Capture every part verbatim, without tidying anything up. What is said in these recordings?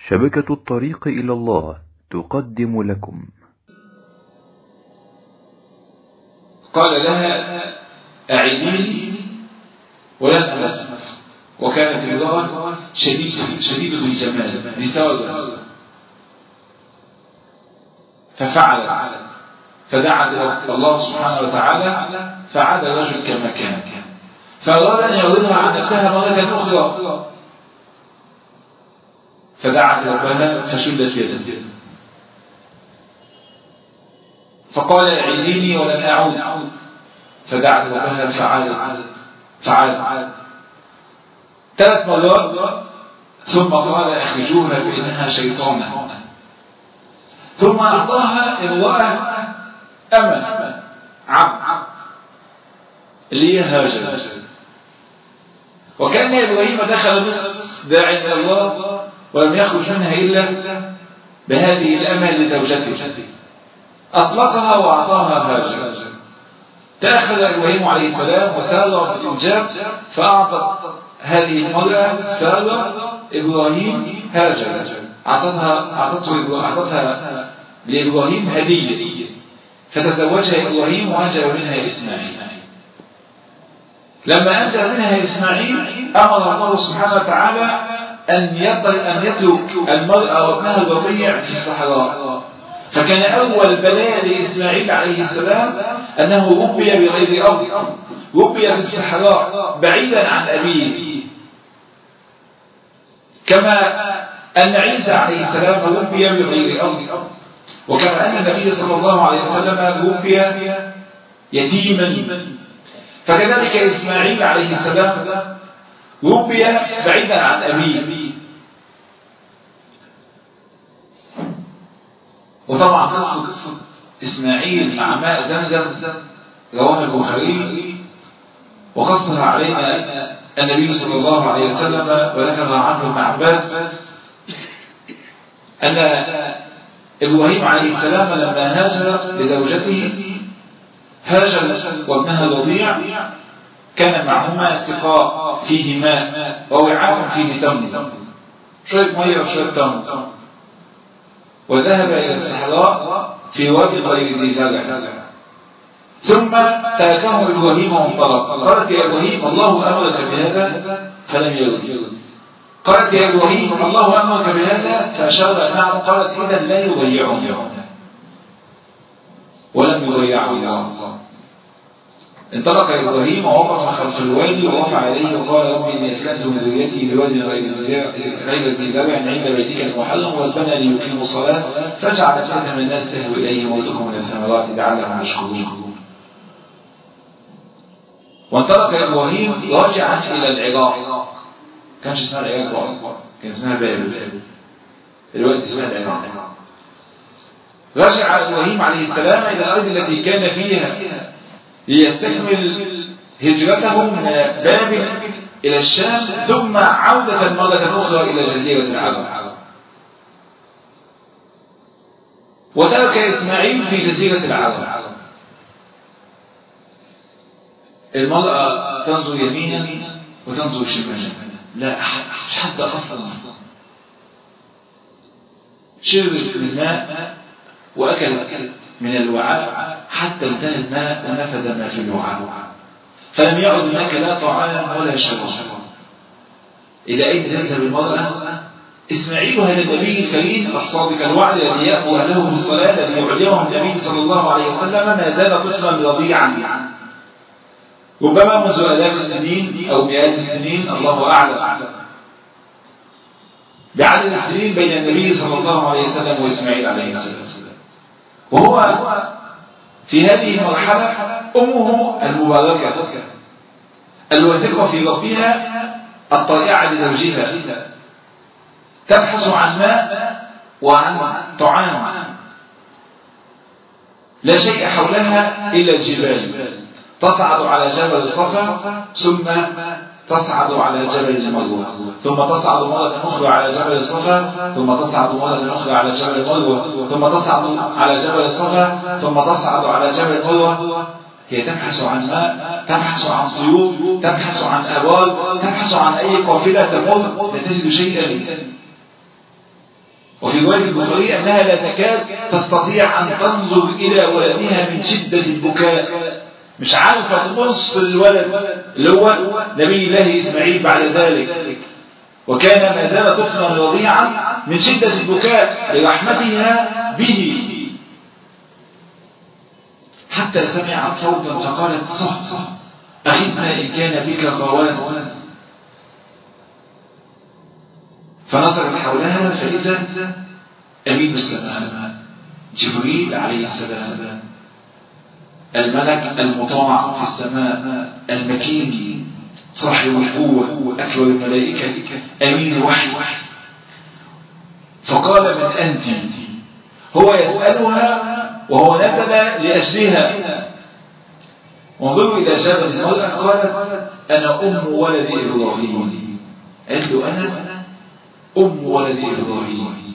شبكة الطريق إلى الله تقدم لكم. قال لها أعيديني ولن ألزم، وكانت اللغة شديدة شديدة الجمال لسواد، ففعلت فدعت الله سبحانه وتعالى فعاد الرجل كما كان، فأراد أن يعرضها عن نفسها مرة أخرى، فدعت ربها فشلت يده، فقال أعيديني ولن أعود، فدعت ربها فعاد فعاد ثلاث مرات، ثم قال أخرجوها فإنها شيطانة، ثم أعطاها امرأة أمل عبد اللي هي هاجر. وكان إبراهيم دخل مصر داعي إلى الله ولم يخرج منها إلا بهذه الأمل لزوجته، أطلقها وأعطاها هاجر. تأخذ إبراهيم عليه السلام وسار في الإنجاب، فأعطت هذه المرأة سارة إبراهيم هاجر، أعطتها أعطتها لإبراهيم هدية، فتزوجها إبراهيم وأنجب منها إسماعيل. لما أنجب منها إسماعيل أمر الله سبحانه وتعالى أن أن يترك المرأة وابنها الرضيع في الصحراء، فكان أول بلاء لإسماعيل عليه السلام أنه ربي بغير أرض، ربي في الصحراء بعيدا عن أبيه، كما أن عيسى عليه السلام ربي بغير أرض، وكما أن النبي صلى الله عليه وسلم ربي يتيما، فكذلك إسماعيل عليه السلام ربي بعيدا عن أبيه. وطبعا قصة إسماعيل مع ماء زمزم رواه البخاري، وقصها علينا النبي صلى الله عليه وسلم، وذكر عنه ابن عباس أن إبراهيم عليه السلام لما هاجر لزوجته هاجر وابنها الرضيع كان معهما سقاء فيه ماء ووعاء فيه تمر، شوية مية وشوية تمر، وذهب إلى الصحراء في واد غير ذي زرع، ثم تركه إبراهيم وانطلق. قالت يا إبراهيم الله أمرك بهذا فلم يرد. قالت يا إبراهيم الله أمرك بهذا فأشار نعم. قالت إذا لا يضيعني ولم يضيعه الله. انطلق إبراهيم ووقف خلف الوادي ورفع يديه وقال ربي إني أسلمت من ذريتي بواد غير ذي زرع عند بيتك المحرم والبنى ليقيموا الصلاة فاجعل أفئدة من الناس تهوي إليهم وارزقهم من الثمرات لعلهم يشكرون. وانطلق إبراهيم راجعا إلى العراق، كانش اسمها العراق، كان اسمها بابل، الوقت اسمها العراق. رجع إبراهيم عليه السلام إلى الأرض التي كان فيها ليستكمل هجرته من بابل إلى الشام، ثم عودة مرة أخرى إلى جزيرة العرب. وترك إسماعيل في جزيرة العرب. المرأة تنظر يمينا وتنظر شمالا، لا مش حد أصلا. شربت من الماء وأكلت من الوعاء حتى انتهى الماء ونفذ ما في الوعاء، فلم يعد هناك لا طعام ولا شراب. إلى أين تذهب المرأة؟ إسماعيل هذا النبي الكريم الصادق الوعد الذي يأمر أهله بالصلاة الذي يعلمه النبي صلى الله عليه وسلم ما زال طفلا رضيعا، ربما منذ آلاف السنين أو مئات السنين، الله أعلم بعدد السنين بين النبي صلى الله عليه وسلم وإسماعيل عليه السلام. وهو في هذه المرحلة أمه المباركة الواثقة في ربها الطائعة لزوجها تبحث عن ماء وعن طعام، لا شيء حولها إلا الجبال، تصعد على جبل الصفا ثم تصعد على جبل المروة، ثم تصعد مرة أخرى على جبل الصفا، ثم تصعد مرة أخرى على جبل المروة، ثم تصعد على جبل الصفا، ثم تصعد على جبل المروة. هي تبحث عن ماء، تبحث عن طيور، تبحث عن أبواب، تبحث عن أي قافلة تمر لا تجد شيئا. وفي رواية البخاري أنها لا تكاد تستطيع أن تنظر إلى ولدها من شدة البكاء، مش عارفة تبص للولد اللي هو نبي الله إسماعيل بعد ذلك، وكان ما زال طفلا رضيعا من شدة البكاء لرحمتها به، حتى سمعت صوتا فقالت صح صح أغثنا إن كان بك غوان، فنظرت حولها فإذا أمين السماء جبريل عليه السلام، الملك المطاع في السماء المكين صاحب القوة أكبر الملائكة أمين الوحي. فقال من أنت؟ هو يسألها وهو نزل لأجلها. وانظروا إلى إجابة المرأة، قالت أنا أم ولد إبراهيم. قالت له أنا أم ولد إبراهيم،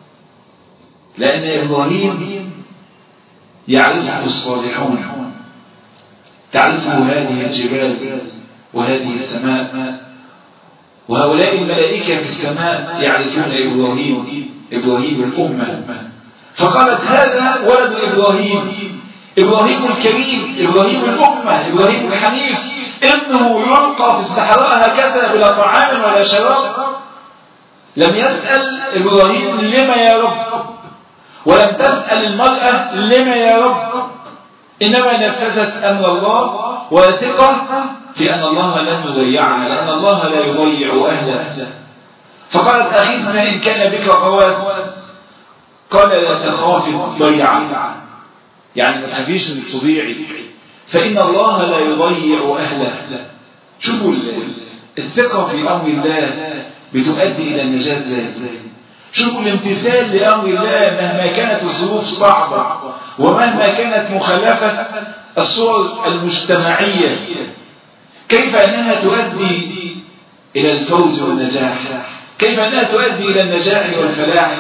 لأن إبراهيم يعرفه الصالحون، تعرفه هذه الجبال وهذه السماء، وهؤلاء الملائكة في السماء يعرفون إبراهيم، إبراهيم الأمة. فقالت هذا ولد إبراهيم، إبراهيم الكريم، إبراهيم الأمة، إبراهيم الحنيف، ابنه يلقى في الصحراء هكذا بلا طعام ولا شراب. لم يسأل إبراهيم لما يا رب، ولم تسأل المرأة لما يا رب، إنما نفذت أمر الله وثقة في أن الله لن يضيعها، لأن الله لا يضيع أهله. فقالت أغثنا إن كان بك غوات. قال لا تخافي الضيعة، يعني ما تخافيش انك تضيعي، فإن الله لا يضيع أهله. شوفوا الثقة في أمر الله بتؤدي إلى النجاة ازاي. شوفوا الامتثال لأمر الله مهما كانت الظروف صعبة ومهما كانت مخالفة الصور المجتمعية، كيف أنها تؤدي إلى الفوز والنجاح، كيف أنها تؤدي إلى النجاح والفلاح.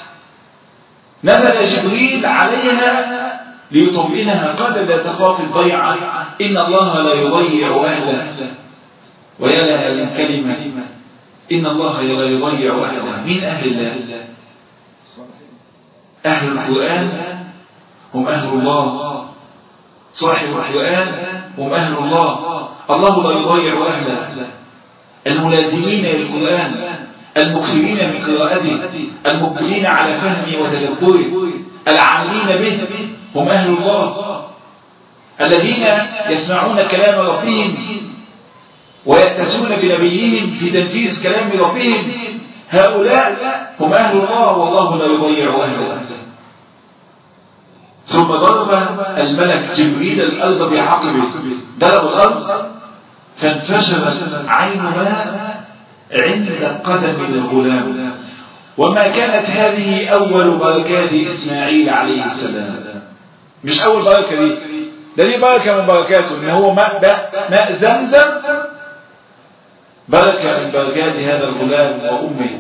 نزل جبريل عليها ليطمئنها، قال لا تخافي الضيعة، إن الله لا يضيع أهله. ويا لها من كلمة، إن الله لا يضيع أهله. من أهل الله؟ أهل القرآن هم أهل الله، صاحب القرآن هم أهل الله، الله لا يضيع أهله. الملازمين للقرآن، المكثرين من قراءته، المقبلين على فهمه وتدبره، العاملين به هم أهل الله، الذين يسمعون كلام ربهم ويأتسون بنبيهم في تنفيذ كلام ربهم. هؤلاء هم أهل الله، والله لا يضيع أهله. ثم ضرب الملك جبريل الأرض بعقبه، ضرب الأرض فانفجرت عين ماء عند قدم الغلام. وما كانت هذه أول بركات إسماعيل عليه السلام، مش أول بركة دي، ده دي بركة من بركاته، إن هو ماء ماء زمزم، بركة من بركات هذا الغلام وأمه،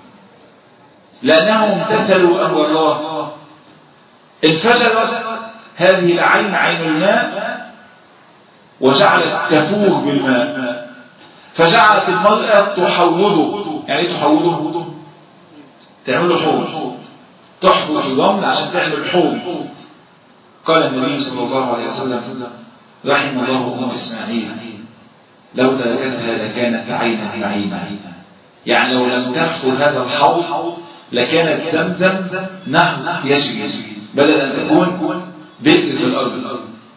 لأنهم امتثلوا أمر الله. انفجرت هذه العين، عين الماء، وجعلت تفور بالماء، فجعلت المرأة تحوضه. يعني ايه تحوضه؟ تعمل حوض، تحفر في الرمل عشان تعمل حوض. قال النبي صلى الله عليه وسلم رحم الله أم إسماعيل، لو تركتها لكانت عينا لعينا، يعني لو لم تحفر هذا الحوض لكانت زمزم نهر يجري بدل أن تكون بئر في الأرض.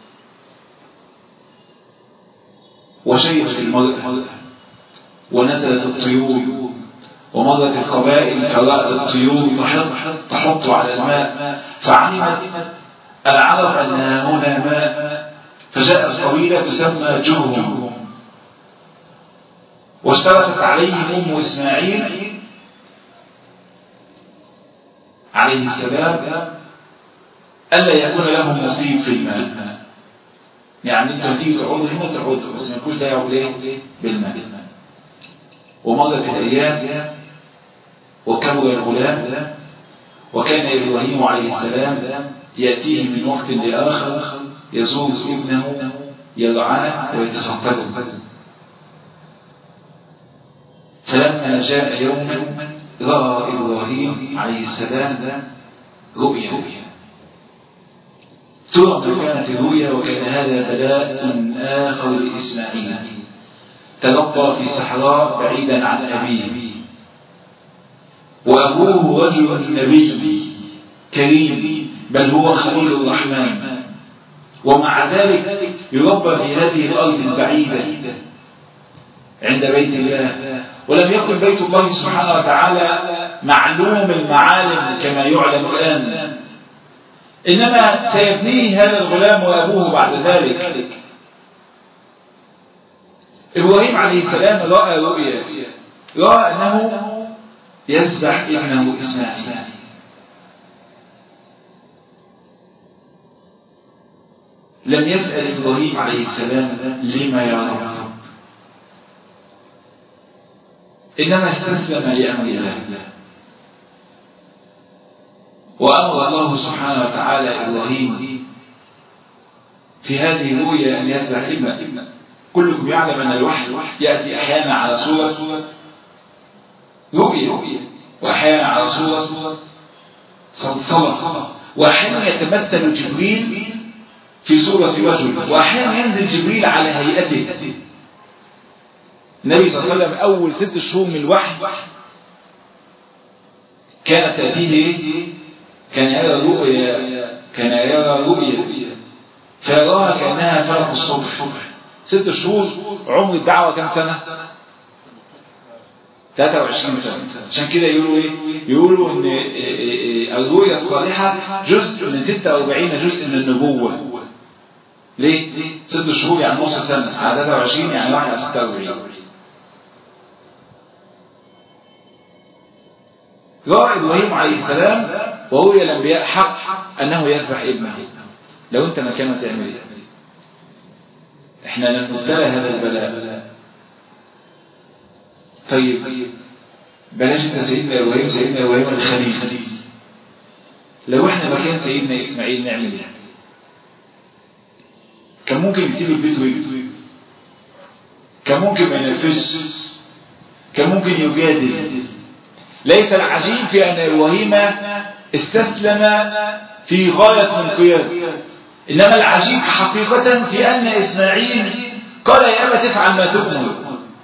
وشيبت المرأة ونزلت الطيور، ومرت القبائل فرأت الطيور تحط على الماء، فعلمت العرب أنها هنا ماء، فجاءت قبيلة تسمى جرهم، واشترطت عليهم أم إسماعيل عليه السلام ألا يكون لهم نصيب في الماء. يعني انتوا هتيجوا تقعدوا هنا تقعدوا، بس ما يكونش ده يقعد ايه بالماء. ومضت الأيام وكبر الغلام، وكان إبراهيم عليه السلام يأتيه من وقت لآخر يزور ابنه يرعاه ويتفقده. فلما جاء يوما رأى إبراهيم عليه عليه السلام رؤيا. ترى ما كانت الرؤيا، وكان هذا بلاء آخر لإسماعيل. تربى في صحراء بعيدا عن أبيه، وأبوه رجل نبي كريم، بل هو خليل الرحمن، ومع ذلك يربى في هذه الأرض البعيدة عند بيت الله. ولم يكن بيت الله سبحانه وتعالى معلوم المعالم كما يعلم الآن، إنما سيبنيه هذا الغلام وأبوه بعد ذلك. إبراهيم عليه السلام رأى رؤيا، رأى أنه يذبح ابنه إسماعيل. لم يسأل إبراهيم عليه السلام لما يا رب، إنما استسلم لأمر الله. وأمر الله سبحانه وتعالى إبراهيم في هذه الرؤيا أن يذبح ابنه. كلكم يعلم أن الوحي يأتي أحيانا على صورة رؤيا، وأحيانا على صورة صلصلة، وأحيانا يتمثل جبريل في صورة وجه، وأحيانا ينزل جبريل على هيئته. النبي صلى الله عليه وسلم أول ست شهور من الوحي كانت تأتيه، كان يرى رؤيا، كان يرى رؤيا فيراها كأنها فلق الصبح. ست شهور. عمر الدعوة كم سنة؟ ثلاثة وعشرين سنة. عشان كده يقولوا ايه؟ يقولوا ان الرؤيا الصالحة جزء من ستة وأربعين جزء من النبوة. ليه؟ ست شهور يعني نص سنة، على ثلاثة وعشرين يعني واحد على ستة وأربعين. رأى إبراهيم عليه السلام ورؤيا الأنبياء حق أنه يذبح ابنه. لو أنت مكانه تعمل ايه؟ احنا لم نبتلى هذا البلاء. طيب بلاش انت سيدنا إبراهيم، سيدنا إبراهيم الخليل. لو احنا مكان سيدنا إسماعيل نعمل ايه؟ كان ممكن يسيب البيت ويجي، كان ممكن ما ينفذش، كان ممكن يجادل. ليس العجيب في أن إبراهيم استسلم في غاية الانقياد، إنما العجيب حقيقة في أن إسماعيل قال يا أبا تفعل ما تؤمر.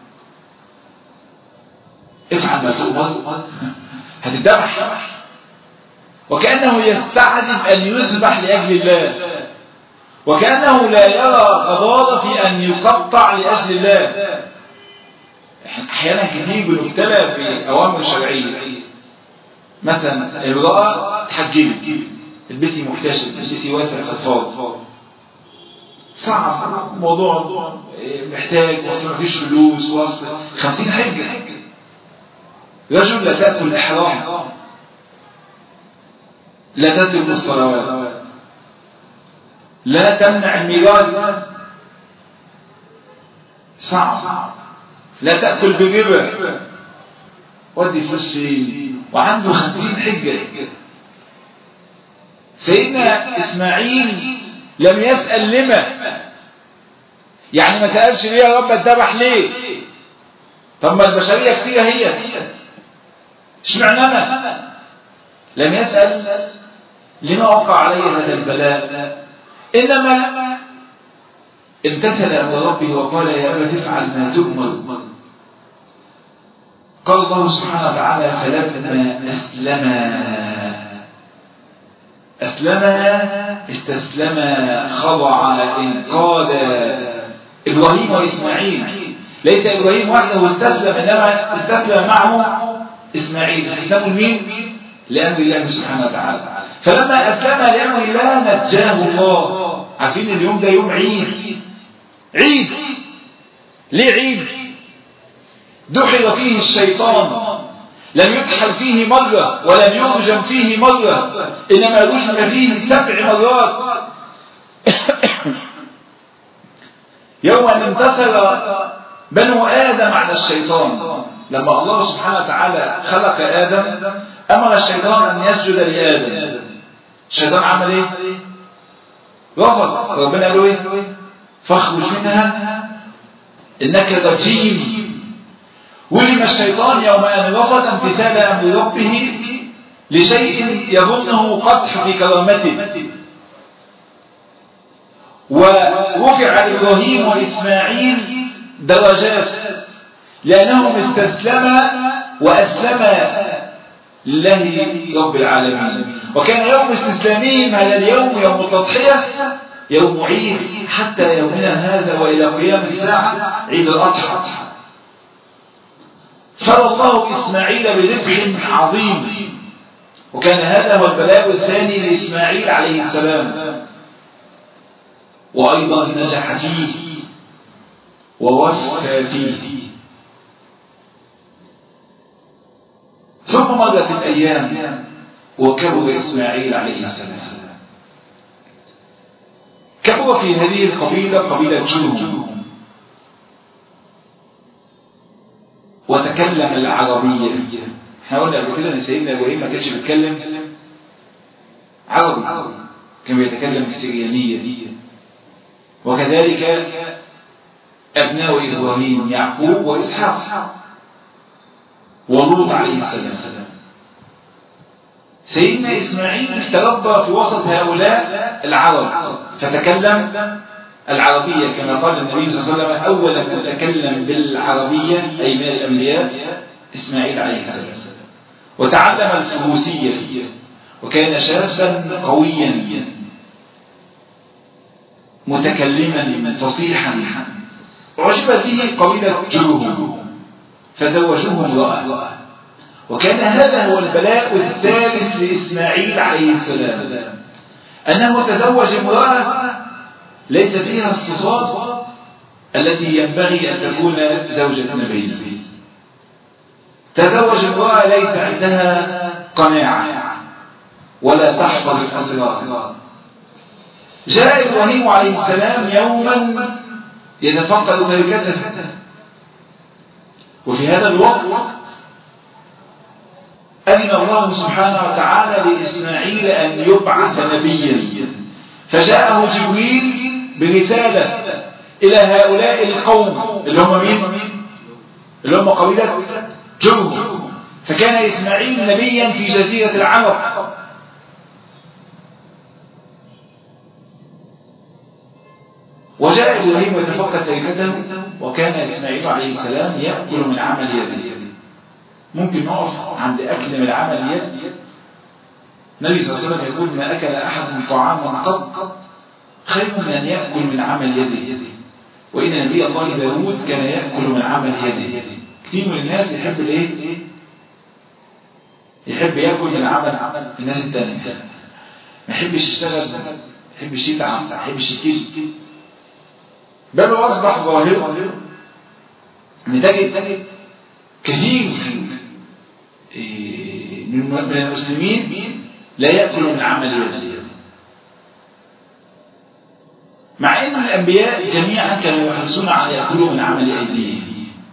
افعل ما تؤمر هتذبح، وكأنه يستعجب أن يذبح لأجل الله، وكأنه لا يرى غضاضة في أن يقطع لأجل الله. أحيانا كثير بنبتلى بأوامر شرعية، مثلا امرأة تحجبي، البسي محتشم، البسي واسع الخفاض. صعب موضوع، محتاج وصل ما فيش فلوس، وصل خمسين حجة. رجل لا تأكل الإحرام، لا تترك الصلوات، لا تمنع الميراث، صعب. لا تأكل بالربا، ودي فلوس فين، وعنده خمسين حجة. سيدنا إسماعيل لم يسأل لما، يعني ما سألش ليه يا رب اتذبح ليه؟ طب ما البشرية كتير هي، اشمعنى أنا؟ لم يسأل لما وقع علي هذا البلاء، إنما امتثل أمر ربه وقال يا أبا تفعل ما تؤمر. قال الله سبحانه وتعالى فلما أسلما أسلما استسلما خضع انقاد إبراهيم وإسماعيل. ليس إبراهيم وحده استسلم، إنما استسلم معه إسماعيل. استسلموا لمين؟ لأمر الله سبحانه وتعالى. فلما أسلم لأمر الله نجاه الله. عارفين اليوم ده يوم عيد، عيد. ليه عيد؟ دحر فيه الشيطان، لم يدحر فيه مرة ولم يرجم فيه مرة، إنما رجم فيه سبع مرات. يوم أن انتصر بنو آدم على الشيطان، لما الله سبحانه وتعالى خلق آدم أمر الشيطان أن يسجد لآدم. الشيطان عمل إيه؟ رفض. ربنا قال له إيه؟ فاخرج منها إنك رجيم. وجم الشيطان يوم أن رفض امتثال أمر ربه لشيء يظنه قدح في كرامته. ورفع إبراهيم وإسماعيل درجات لأنهم استسلما وأسلما لله رب العالمين. وكان يوم استسلامهم هذا اليوم يوم التضحية يوم عيد حتى يومنا هذا وإلى قيام الساعة عيد الأضحى. فدى الله إسماعيل بذبح عظيم، وكان هذا هو البلاء الثاني لإسماعيل عليه السلام، وأيضا نجح فيه ووفى فيه. ثم مضت الأيام وكبر إسماعيل عليه السلام. كبر في هذه القبيلة قبيلة جرهم، وتكلم العربية. احنا قلنا قبل كده ان سيدنا ابراهيم ما كانش بيتكلم عربي، كان بيتكلم السريانية. وكذلك ابناء ابراهيم يعقوب واسحاق ولوط عليه السلام. سيدنا اسماعيل تربى في وسط هؤلاء العرب فتكلم العربية كما قال النبي صلى الله عليه وسلم: أول من تكلم بالعربية أي من الأنبياء إسماعيل عليه السلام. وتعلم الفروسية، وكان شابا قويا متكلما فصيحا. عجبت به قبيلة جرهم فزوجوه امرأة. وكان هذا هو البلاء الثالث لإسماعيل عليه السلام، أنه تزوج امرأة ليس فيها الصفات التي ينبغي أن تكون زوجة النبي. تزوج امرأة ليس عندها قناعة ولا تحفظ الأسرار. جاء إبراهيم عليه السلام يوما يتفقد تركته، وفي هذا الوقت أذن الله سبحانه وتعالى لإسماعيل أن يبعث نبيا، فجاءه جبريل برسالة إلى هؤلاء القوم اللي هم مين؟ اللي هم قبيلة جرهم. فكان إسماعيل نبيا في جزيرة العرب. وجاء إبراهيم يتفقد تركته، وكان إسماعيل عليه السلام يأكل من عمل يده. ممكن نقف عند أكل من عمل يد. النبي صلى الله عليه وسلم يقول: ما أكل أحد طعاما قط خير من أن يأكل من عمل يده. وإن نبي الله داود كان يأكل من عمل يده. كثير من الناس يحب الايه؟ يحب يأكل من عمل الناس التانية، ما يحبش يشتغل، ما يحبش يتعب، ما يحبش يكذب. بل أصبح ظاهر أن تجد كثير من المسلمين لا يأكل من عمل يده، مع أن الأنبياء جميعا كانوا يحرصون على يأكلوا من عمل أيديهم.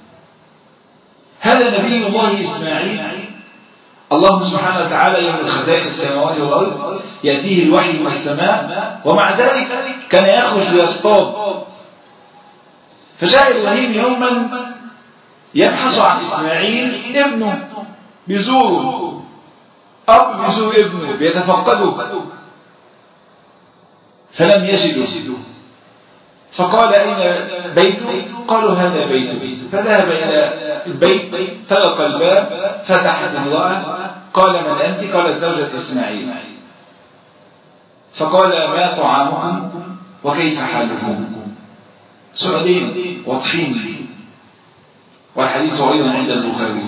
هذا نبي الله إسماعيل الله سبحانه وتعالى يوم خزائن السماوات والأرض يأتيه الوحي من السماء، ومع ذلك كان يخرج ليصطاد. فجاء إبراهيم يوما يبحث عن إسماعيل ابنه، بيزوره، أب بيزور ابنه بيتفقده، فلم يجده. فقال: أين بيته؟ قالوا: هذا بيته. فذهب إلى البيت، طرق الباب، فتحت امرأة. قال: من أنت؟ قالت: زوجة إسماعيل. فقال: ما طعامكم وكيف حالكم؟ سؤالين واضحين، والحديث أيضا عند البخاري.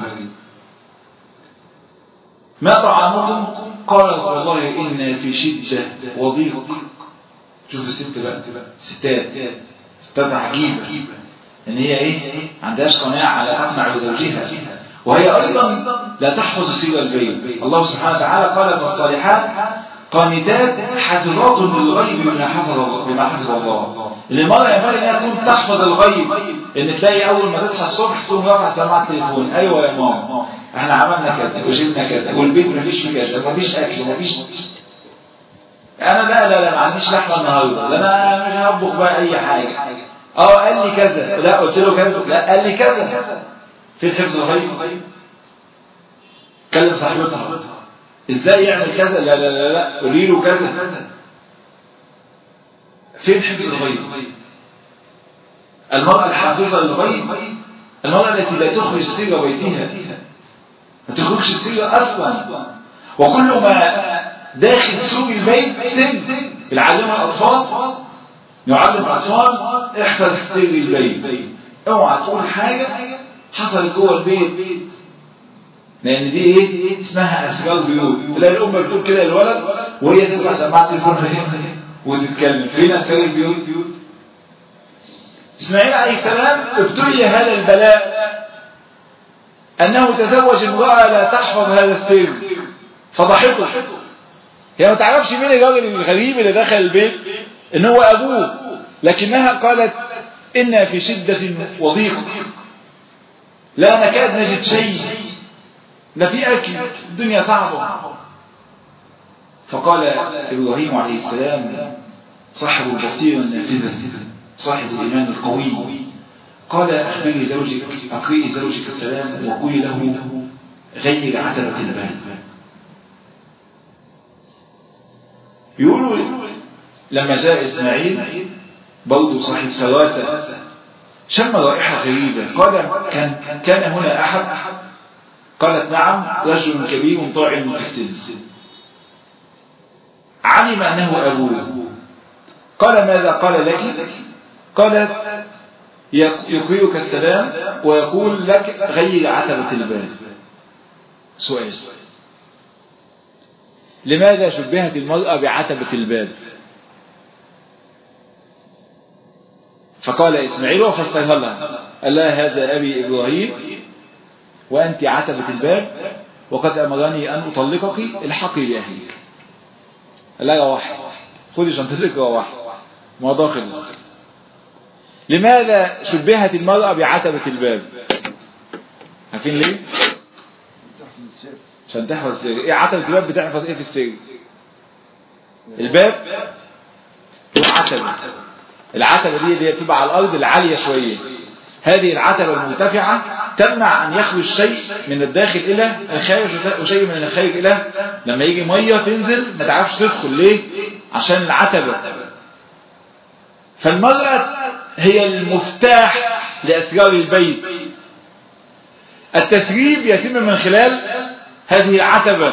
ما طعامكم؟ قال: رسول الله إن في شدة وضيق. شوف الست بقى، ستات ستات عجيبة، ان هي ايه؟ عندهاش قناعة لا تقنع بزوجها، وهي ايضا لا تحفظ سير البيت. الله سبحانه وتعالى قال: فالصالحات قانتات حافظات للغيب بما حفظ بما حفظ الله. المرأة ينبغي انها تكون تحفظ الغيب، ان تلاقي اول ما تصحى الصبح تقوم رافعة سماعة التليفون: ايوه يا ماما احنا عملنا كذا وجبنا كذا والبيت مفيش فيه كذا ومفيش اكل ومفيش. انا لا لا لا ما عنديش لحمه النهارده، لا انا مش هطبخ بقى اي حاجه. اه قال لي كذا، لا قلت له كذا، لا قال لي كذا. في حفظ الغيب. كلم صاحبتها: ازاي يعمل كذا؟ لا لا لا لا قولي له كذا. فين حفظ الغيب؟ المرأة الحافظة للغيب المرأة التي لا تخرج سر بيتها، ما تخرجش السر اصلا، وكل ما داخل سوق البيت سن. العلم الاطفال يعلم الاطفال احفظ سر البيت، اوعى تقول حاجه حصلت جوه البيت، لان دي ايه اسمها اسرار بيوت. تلاقي الام بتقول كده للولد وهي تطلع سماعه التليفون وتتكلم، فين اسرار البيوت؟ اسماعيل عليه السلام ابتلي هذا البلاء انه تزوج امراه لا تحفظ هذا السر فضحكه. هي ما تعرفش مين الراجل الغريب اللي دخل البيت ان هو ابوه، لكنها قالت إنا في شدة وضيق لا نكاد نجد شيء، لا في أكل، الدنيا صعبة. فقال إبراهيم عليه السلام صاحب البصيرة النافذة صاحب الإيمان القوي، قال أخبري زوجك أقرئي زوجك السلام وقولي له غير عتبة الباب. يقولوا لما جاء إسماعيل برضو صاحب فراسة شم رائحة غريبة، قال كان, كان هنا أحد؟ قالت نعم، رجل كبير طاعن في السن، علم أنه أبوه. قال ماذا قال لك؟ قالت يقرئك السلام ويقول لك غير عتبة الباب. سؤال: لماذا شبهت المرأة بعتبة الباب؟ فقال إسماعيل وفسرها لها، قال لها هذا أبي إبراهيم وأنت عتبة الباب وقد أمرني أن أطلقك، الحقي بأهلك. قال لها روحي، خذي شنطتك وروحي، موضوع خلص. لماذا شبهت المرأة بعتبة الباب؟ عارفين ليه؟ عشان تحفظ السر. ايه عتبة الباب بتحفظ ايه في السر؟ الباب والعتبة. العتبة دي اللي بتبقى على الأرض العالية شوية، هذه العتبة المرتفعة تمنع أن يخرج شيء من الداخل إلى الخارج وشيء من الخارج إلى، لما يجي مية تنزل ما تعرفش تدخل. ليه؟ عشان العتبة. فالمرأة هي المفتاح لأسرار البيت. التسريب يتم من خلال هذه العتبة،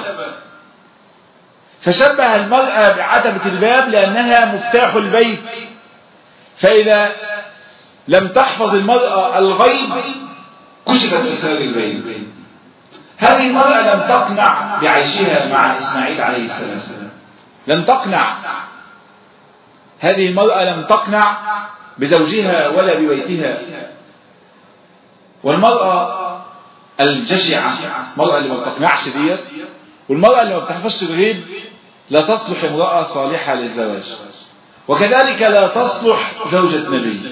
فشبه المرأة بعتبة الباب لأنها مفتاح البيت. فإذا لم تحفظ المرأة الغيب كشفت أسرار البيت. هذه المرأة لم تقنع بعيشها مع إسماعيل عليه السلام، لم تقنع. هذه المرأة لم تقنع بزوجها ولا ببيتها. والمرأة الجشعة، المرأة اللي ما بتقنعش ديت، والمرأة اللي ما بتحفظش الغيب لا تصلح امرأة صالحة للزواج، وكذلك لا تصلح زوجة نبي.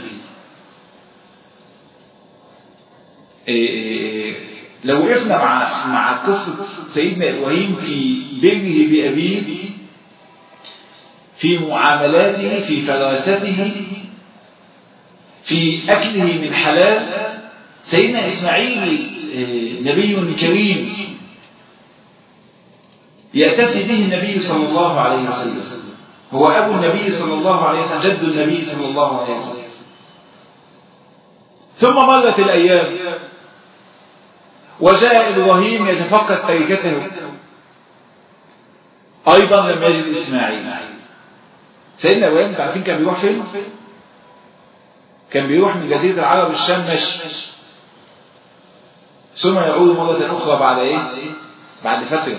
إيه لو وقفنا مع مع قصة سيدنا إبراهيم في بره بأبيه، في معاملاته، في فراسته، في أكله من حلال. سيدنا إسماعيل نبي كريم يأتسي به النبي صلى الله عليه وسلم، هو أبو النبي صلى الله عليه وسلم، جد النبي صلى الله عليه وسلم. ثم مرت الأيام وجاء إبراهيم يتفقد تركته أيضا لم يجد إسماعيل. سيدنا إبراهيم عارفين كان بيروح فين؟ كان بيروح من جزيرة العرب الشام مشي، ثم يعود مرة أخرى بعد إيه؟ بعد فترة.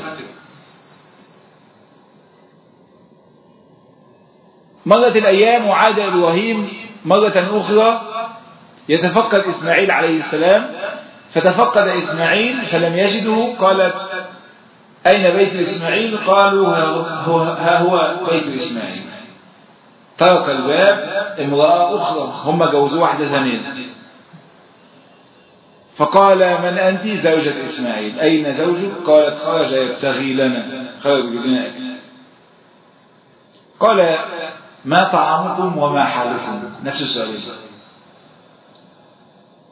مرت الأيام وعاد إبراهيم مرة أخرى يتفقد إسماعيل عليه السلام، فتفقد إسماعيل فلم يجده. قالت أين بيت إسماعيل؟ قالوا ها هو بيت إسماعيل. طرق الباب امرأة أخرى، هم جوزوا واحدة ثانية. فقال من أنت؟ زوجة إسماعيل. أين زوجك؟ قالت خرج يبتغي لنا، خرج لنا أكل. قال ما طعامكم وما حالكم؟ نفس السؤال.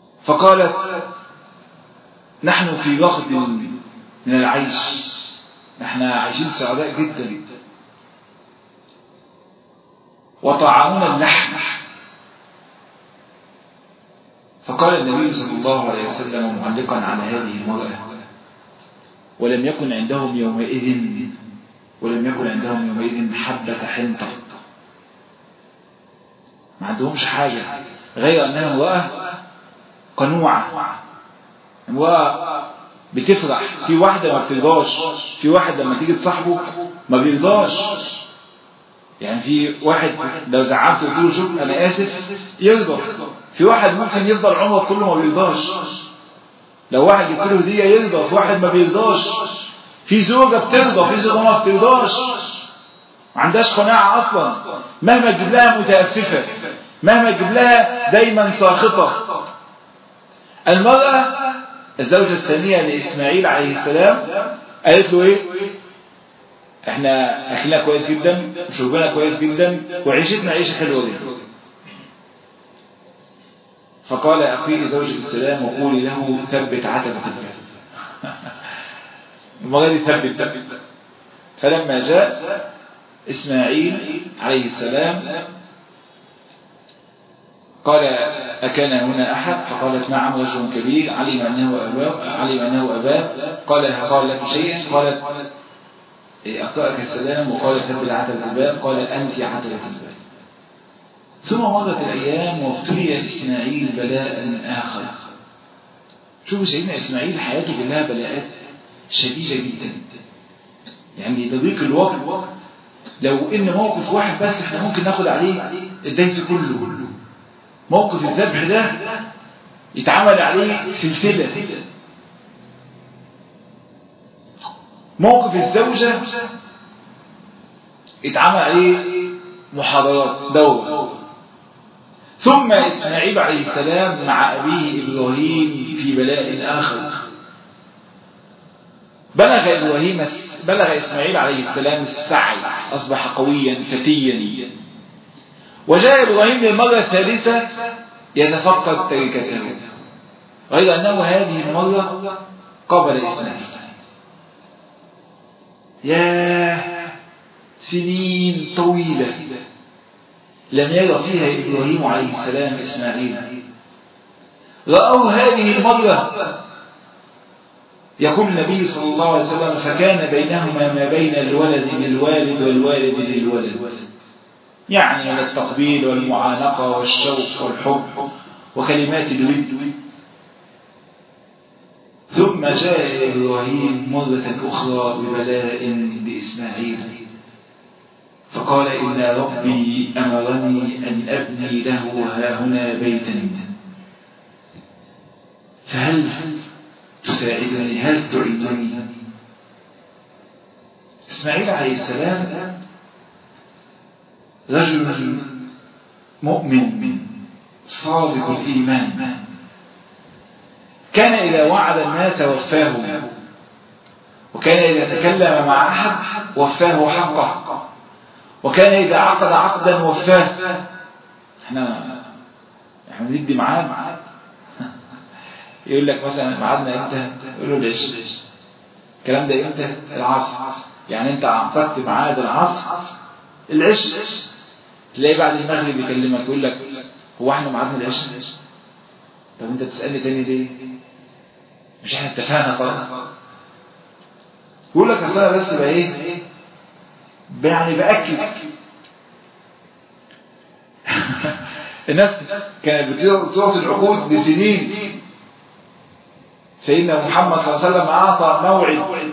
فقالت نحن في رغد من العيش احنا عايشين سعداء جدا. وطعامنا اللحم. فقال النبي صلى الله عليه وسلم معلقا على هذه المرأة: ولم يكن عندهم يومئذ ولم يكن عندهم يومئذ حبة حنطة، ما عندهمش حاجة غير أنها امرأة قنوعة، امرأة بتفرح. في واحدة ما بترضاش، في واحد لما تيجي تصاحبه ما بيرضاش. يعني في واحد لو زعلت وقلت له شوف أنا آسف يرضى، في واحد ممكن يفضل عمره كله ما بيرضاش. لو واحد جبت له هدية يرضى، في واحد ما بيرضاش. في زوجة بترضى، في زوجة ما بترضاش، ما عندهاش قناعة أصلا، مهما تجيب لها متأففة، مهما تجيب لها دايما ساخطة. المرأة الزوجة الثانية لإسماعيل عليه السلام قالت له إيه؟ إحنا أكلنا كويس جدا وشربنا كويس جدا وعيشتنا عيشة حلوة جدا. فقال أقيل زوجة السلام وقولي له ثبت عتبة الباب. المرة دي ثبت. فلما جاء إسماعيل عليه السلام قال: أكان هنا أحد؟ فقالت: نعم، رجل كبير علم أنه أباه علم أنه أباه قال: هل قال لك شيئا؟ قالت: أقرأك السلام. وقال: ثبت عتبة الباب. قال: أنت عتبة الباب. ثم مرت الأيام وابتلي إسماعيل بلاء آخر. شوفوا سيدنا إسماعيل حياته كلها بلاءات شديدة جدا. يعني لضيق الوقت لو إن موقف واحد بس احنا ممكن ناخد عليه الدرس كله. موقف الذبح ده يتعمل عليه سلسلة. موقف الزوجة يتعمل عليه محاضرات دورة. ثم إسماعيل عليه السلام مع أبيه إبراهيم في بلاء آخر. بلغ إبراهيم بلغ إسماعيل عليه السلام السعي، أصبح قويا فتيا. وجاء إبراهيم للمرة الثالثة يتفقد تركته، غير أنه هذه المرة قبل إسماعيل. يا سنين طويلة لم يرى فيها إبراهيم عليه السلام إسماعيل. رأوه هذه المرة. يقول النبي صلى الله عليه وسلم: فكان بينهما ما بين الولد للوالد والوالد للولد، يعني من التقبيل والمعانقة والشوق والحب وكلمات الود. ثم جاء إبراهيم مرة أخرى ببلاء بإسماعيل، فقال: إن ربي أمرني أن أبني له هاهنا بيتا، فهل تساعدني؟ هل تعينني؟ إسماعيل عليه السلام رجل مؤمن صادق الإيمان، كان إذا وعد الناس وفاه، وكان إذا تكلم مع أحد وفاه حقه، وكان إذا عقد عقدا وفاه. احنا احنا ندي معاد، يقول لك مثلا معادنا امتى؟ يقول له العشاء. الكلام ده امتى؟ العصر. يعني انت عقدت معاد العصر العشاء، تلاقي بعد المغرب يكلمك يقول لك: هو احنا معادنا العشاء؟ طب انت تسألني تاني ليه؟ مش احنا اتفقنا خلاص؟ يقول لك اصل انا بس بقى ايه؟ يعني باكد. الناس كانت بتعطي العقود بسنين. سيدنا محمد صلى الله عليه وسلم اعطى موعد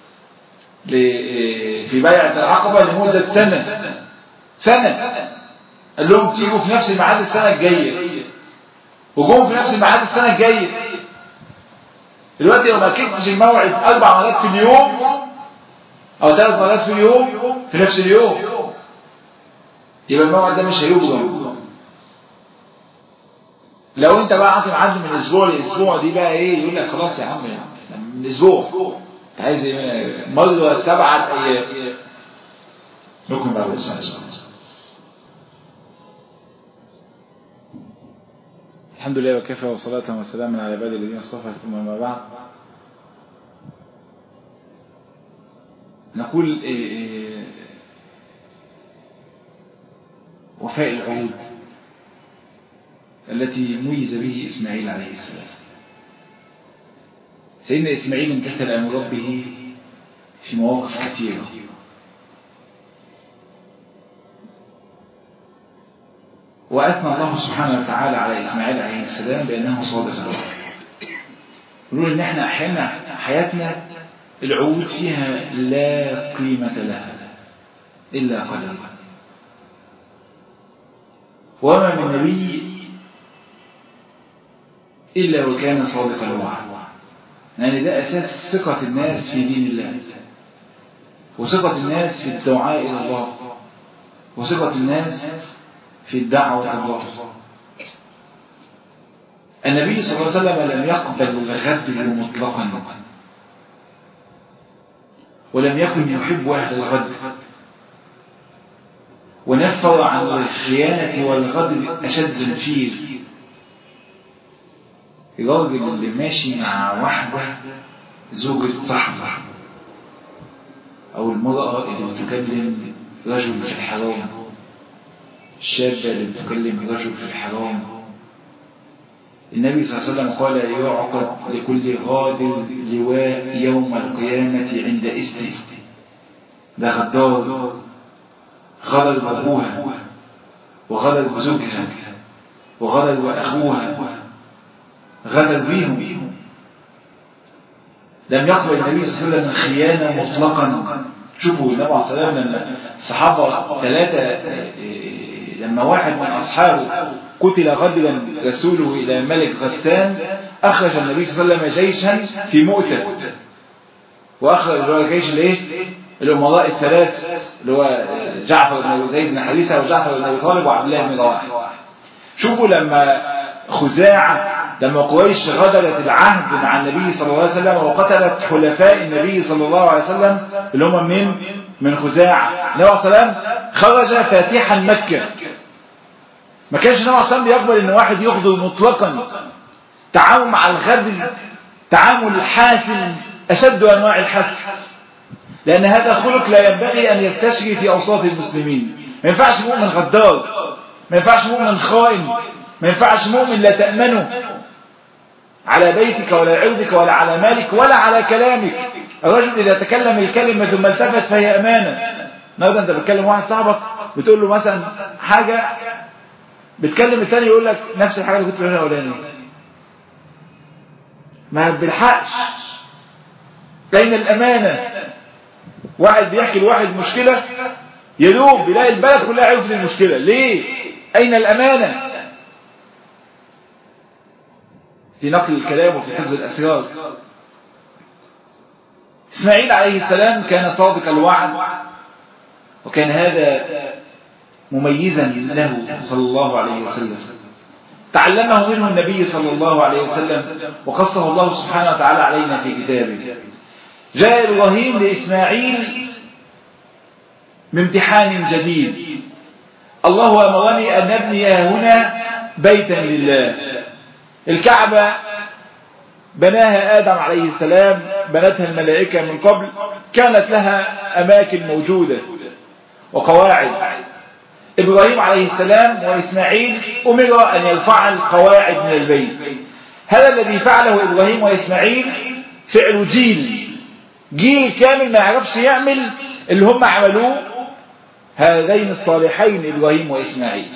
في بيعة العقبة لمدة سنة سنة قال لهم تيجوا في نفس الميعاد السنة الجاية، وجوهم في نفس الميعاد السنة الجاية. دلوقتي لو ما كنتش الموعد أربع مرات في اليوم أو ثلاث مرات في اليوم في نفس اليوم، يبقى الموعد ده مش هيبقى. لو انت بقى عاطي معاد من اسبوع لاسبوع، دي بقى ايه؟ يقول لك خلاص يا عم من اسبوع انت عايز مرة سبعة ايام. نكمل بعد السنة. الحمد لله وكفى، وصلاة وسلاما على عباد الذين اصطفى، ثم ما بعد. نقول وفاء العهود التي ميز به إسماعيل عليه السلام. سيدنا إسماعيل امتثل أمر ربه في مواقف كثيرة، وأثنى الله سبحانه وتعالى على إسماعيل عليه السلام بأنه صادق الوعد. نقول إن احنا أحيانا حياتنا العهود فيها لا قيمة لها إلا قدر، وما من نبي إلا وكان صادق الوعد. يعني ده أساس ثقة الناس في دين الله، وثقة الناس في الدعاء إلى الله، وثقة الناس في الدعوة إلى الله. النبي صلى الله عليه وسلم لم يقبل الغدر مطلقا، ولم يكن يحب أهل الغدر، ونفر عن الخيانة والغدر أشد الفيل. الراجل اللي ماشي مع واحدة زوجة صاحبه، أو المرأة اللي بتكلم رجل في الحرام، الشابة اللي بتكلم رجل في الحرام، النبي صلى الله عليه وسلم قال يعقد لكل غادر لواء يوم القيامة عند إسته. ده غدار غدر بأبوها، وغدر بزوجها، وغدر بأخوها، غدر بيهم. لم يقبل النبي صلى الله عليه وسلم الخيانة مطلقا. شوفوا النبي عليه الصلاة والسلام لما الصحابة ثلاثة، لما واحد من أصحابه قتل غدرا رسوله إلى ملك غسان، أخرج النبي صلى الله عليه وسلم جيشا في مؤتة، وأخرج الجيش الايه الأمراء الثلاث اللي هو جعفر بن زيد بن حارثة وجعفر بن أبي طالب وعبد الله بن رواحة. شوفوا لما خزاعة، لما قريش غدرت العهد مع النبي صلى الله عليه وسلم وقتلت حلفاء النبي صلى الله عليه وسلم اللي هم من من خزاعة، النبي صلى الله عليه وسلم خرج فاتحا مكة. ما كانش النبي صلى الله عليه وسلم بيقبل ان واحد يغدر مطلقا. تعامل مع الغدر تعامل حاسم، اشد انواع الحسم، لان هذا خلق لا ينبغي ان يستشري في اوساط المسلمين. ما ينفعش مؤمن غدار، ما ينفعش مؤمن خائن، ما ينفعش مؤمن لا تأمنه على بيتك ولا عرضك ولا على مالك ولا على كلامك. الرجل إذا تكلم الكلمة ثم التفت فهي أمانة. النهارده أنت بتكلم واحد صاحبك بتقول له مثلا حاجة، بتكلم الثاني يقول لك نفس الحاجة اللي كنت بقولها أولاني، ما بيلحقش. بين الأمانة، واحد بيحكي لواحد مشكلة يدوب بيلاقي البلد كلها عرفت المشكلة. ليه؟ أين الأمانة في نقل الكلام وفي حفظ الأسرار؟ إسماعيل عليه السلام كان صادق الوعد، وكان هذا مميزا له صلى الله عليه وسلم. تعلمه منه النبي صلى الله عليه وسلم، وقصه الله سبحانه وتعالى علينا في كتابه. جاء إبراهيم لإسماعيل بامتحان جديد. الله أمرني أن نبني هنا بيتا لله. الكعبة بناها آدم عليه السلام، بنتها الملائكة من قبل، كانت لها أماكن موجودة وقواعد. إبراهيم عليه السلام وإسماعيل أمر أن يرفع القواعد من البيت. هذا الذي فعله إبراهيم وإسماعيل فعل جيل جيل كامل ما يعرفش يعمل اللي هم عملوه هذين الصالحين إبراهيم وإسماعيل.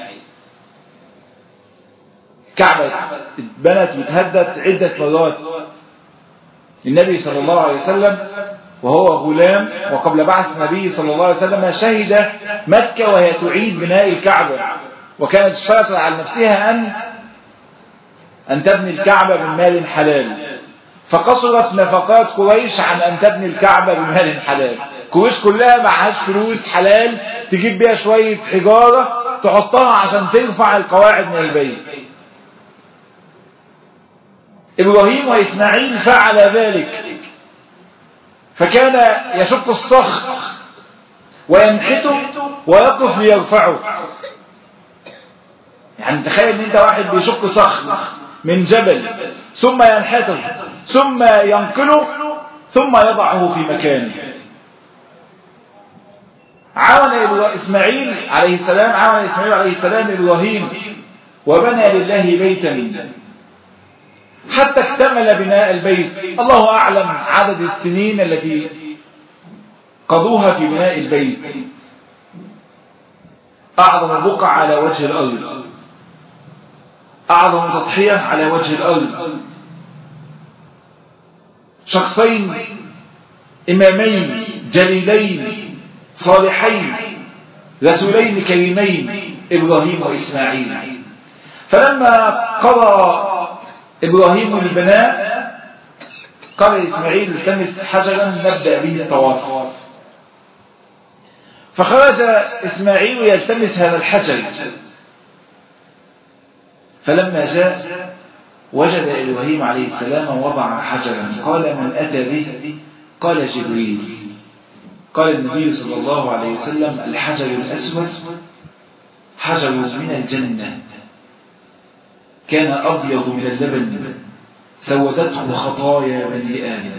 كعبة اتبنت وتهدت عدة مرات. النبي صلى الله عليه وسلم وهو غلام وقبل بعث النبي صلى الله عليه وسلم شهد مكة وهي تعيد بناء الكعبة، وكانت اشترطت على نفسها أن أن تبني الكعبة بمال حلال، فقصرت نفقات قريش عن أن تبني الكعبة بمال حلال. قريش كلها معهاش فلوس حلال تجيب بيها شوية حجارة تحطها عشان ترفع القواعد من البيت. إبراهيم وإسماعيل فعل ذلك، فكان يشق الصخر وينحته ويقف ليرفعه. يعني تخيل ان انت واحد بيشق صخر من جبل ثم ينحته ثم ينقله ثم يضعه في مكانه. عاون إسماعيل عليه السلام عاون إسماعيل عليه السلام إبراهيم وبنى لله بيتا حتى اكتمل بناء البيت. الله أعلم عدد السنين التي قضوها في بناء البيت. أعظم بقعة على وجه الأرض، أعظم تضحية على وجه الأرض، شخصين إمامين جليلين صالحين رسولين كريمين إبراهيم وإسماعيل. فلما قضى إبراهيم البناء قال إسماعيل التمس حجرا نبدأ به الطواف. فخرج إسماعيل يلتمس هذا الحجر، فلما جاء وجد إبراهيم عليه السلام وضع حجرا. قال من أتى به؟ قال جبريل. قال النبي صلى الله عليه وسلم الحجر الأسود حجر من الجنة، كان أبيض من اللبن سودته خطايا بني آدم.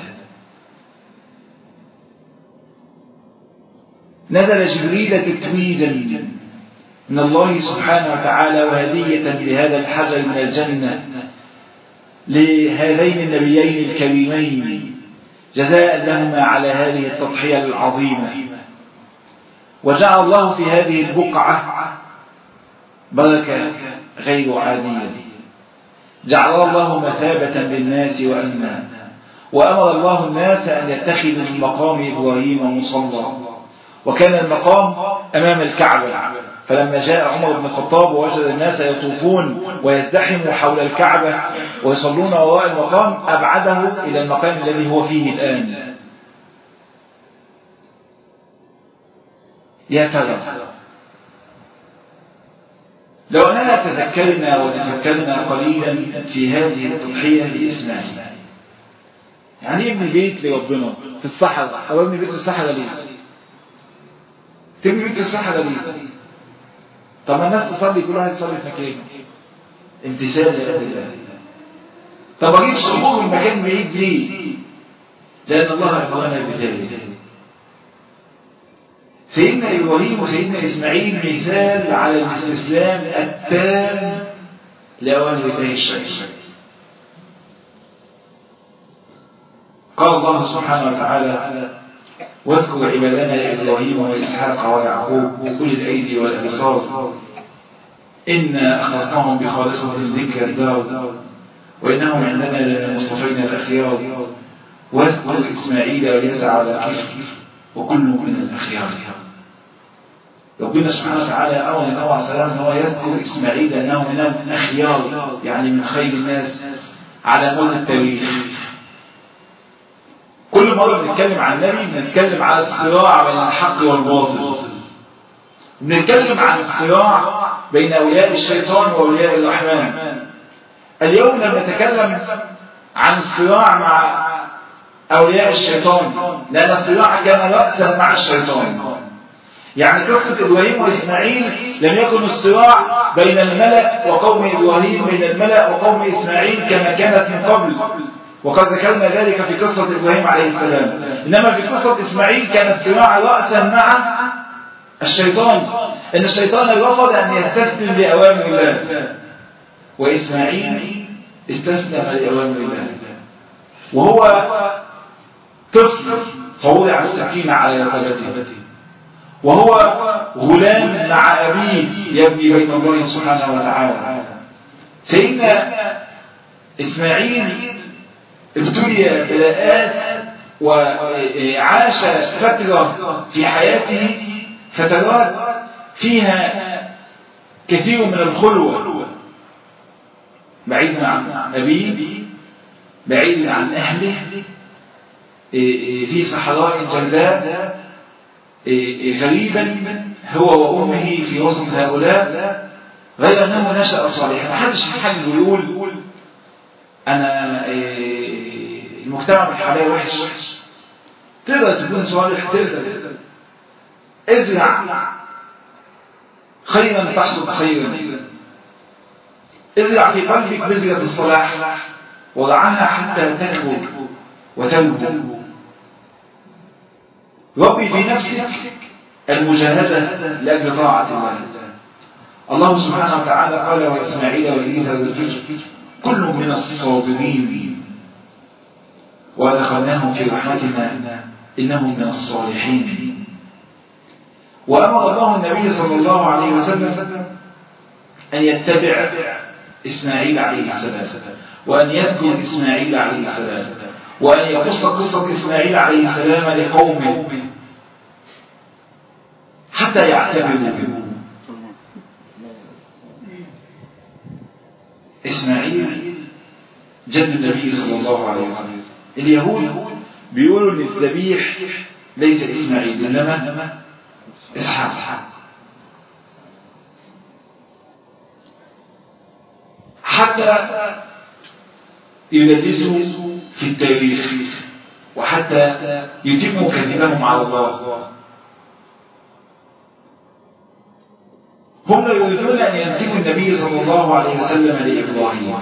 نزل جبريل تتويجا من الله سبحانه وتعالى وهدية لهذا الحجر من الجنة لهذين النبيين الكريمين جزاء لهما على هذه التضحية العظيمة. وجعل الله في هذه البقعة بركة غير عادية، جعل الله مثابة للناس وأمنا، وأمر الله الناس أن يتخذوا من مقام إبراهيم مصلى، وكان المقام أمام الكعبة. فلما جاء عمر بن الخطاب ووجد الناس يطوفون ويزدحموا حول الكعبة ويصلون وراء المقام أبعده إلى المقام الذي هو فيه الآن. يا ترى لو أننا تذكرنا وتفكرنا قليلا في هذه التضحية لإسماعيل، يعني ابن بيت لربنا في الصحراء، أو ابن بيت في الصحراء ليه؟ تبني بيت في الصحراء ليه؟ طب ما الناس تصلي كل واحد يصلي في مكانه، امتثال لأمر الله. طب أجيب صخور من مكان بعيد ليه؟ لأن الله أمرنا بذلك. سيدنا إبراهيم وسيدنا إسماعيل مثال على الاستسلام التام لأوامر الله الشرعية. قال الله سبحانه وتعالى واذكر عبادنا إبراهيم وإسحاق ويعقوب أولي الأيدي والأبصار إنا أخلصناهم بخالصة ذكر الدار وإنهم عندنا لمن المصطفين الأخيار واذكر إسماعيل واليسع والكفر وكل من الأخيار. ربنا سبحانه وتعالى أمر النبي عليه السلام أنه يذكر إسماعيل أنه من الأخيار، يعني من خير الناس على مر التاريخ. كل مرة بنتكلم عن النبي بنتكلم على الصراع بين الحق والباطل، بنتكلم عن الصراع بين أولياء الشيطان وأولياء الرحمن. اليوم لما نتكلم عن الصراع مع أولياء الشيطان، لأن الصراع كان رأسا مع الشيطان. يعني قصة إبراهيم وإسماعيل لم يكن الصراع بين الملأ وقوم إبراهيم بين الملأ وقوم إسماعيل كما كانت من قبل، وقد ذكرنا ذلك في قصة إبراهيم عليه السلام. إنما في قصة إسماعيل كان الصراع رأسا مع الشيطان، إن الشيطان رفض أن يستسلم لأوامر الله، وإسماعيل استسلم لأوامر الله وهو طفل فوضع السكين على رقبته، وهو غلام مع أبيه يبني بيت الله سبحانه وتعالى. سيدنا إسماعيل ابتلي بلاءات وعاش فترة في حياته فترات فيها كثير من الخلوة، بعيد عن أبيه، بعيد عن أهله، في صحراء جلداء، غريبا هو وأمه في وسط هؤلاء، غير أنه نشأ صالحا. ما حدش حد يقول أنا المجتمع بالحالية وحش. تقدر تكون صالح، تقدر ازرع خيرا تحصد خيرا، ازرع في قلبك بذرة الصلاح وضعها حتى تكبر وتنبو. ربي في نفسك المجاهدة لأجل طاعة الله. الله سبحانه وتعالى قال وإسماعيل وإدريس والكفر كل من الصابرين وأدخلناهم في رحمتنا إنهم من الصالحين. وأمر الله النبي صلى الله عليه وسلم أن يتبع إسماعيل عليه السلام، وأن يذكر إسماعيل عليه السلام، وأن يقص قصة إسماعيل عليه السلام لقومه حتى يعتبروا. إسماعيل جد النبي صلى الله عليه وسلم. اليهود بيقولوا ان الذبيح ليس إسماعيل إنما إسحاق، حتى يدلسوا في التاريخ وحتى يتموا كذبهم على الله. هم يريدون أن ينسبوا النبي صلى الله عليه وسلم لإبراهيم،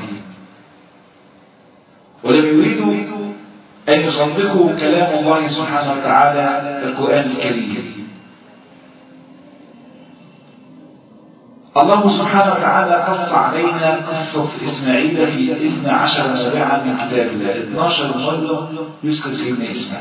ولم يريدوا أن يصدقوا كلام الله سبحانه وتعالى القرآن الكريم. الله سبحانه وتعالى قص علينا قصة إسماعيل في اثنى عشر موضعا من كتاب الله، اثني عشر مرة يذكر سيدنا إسماعيل،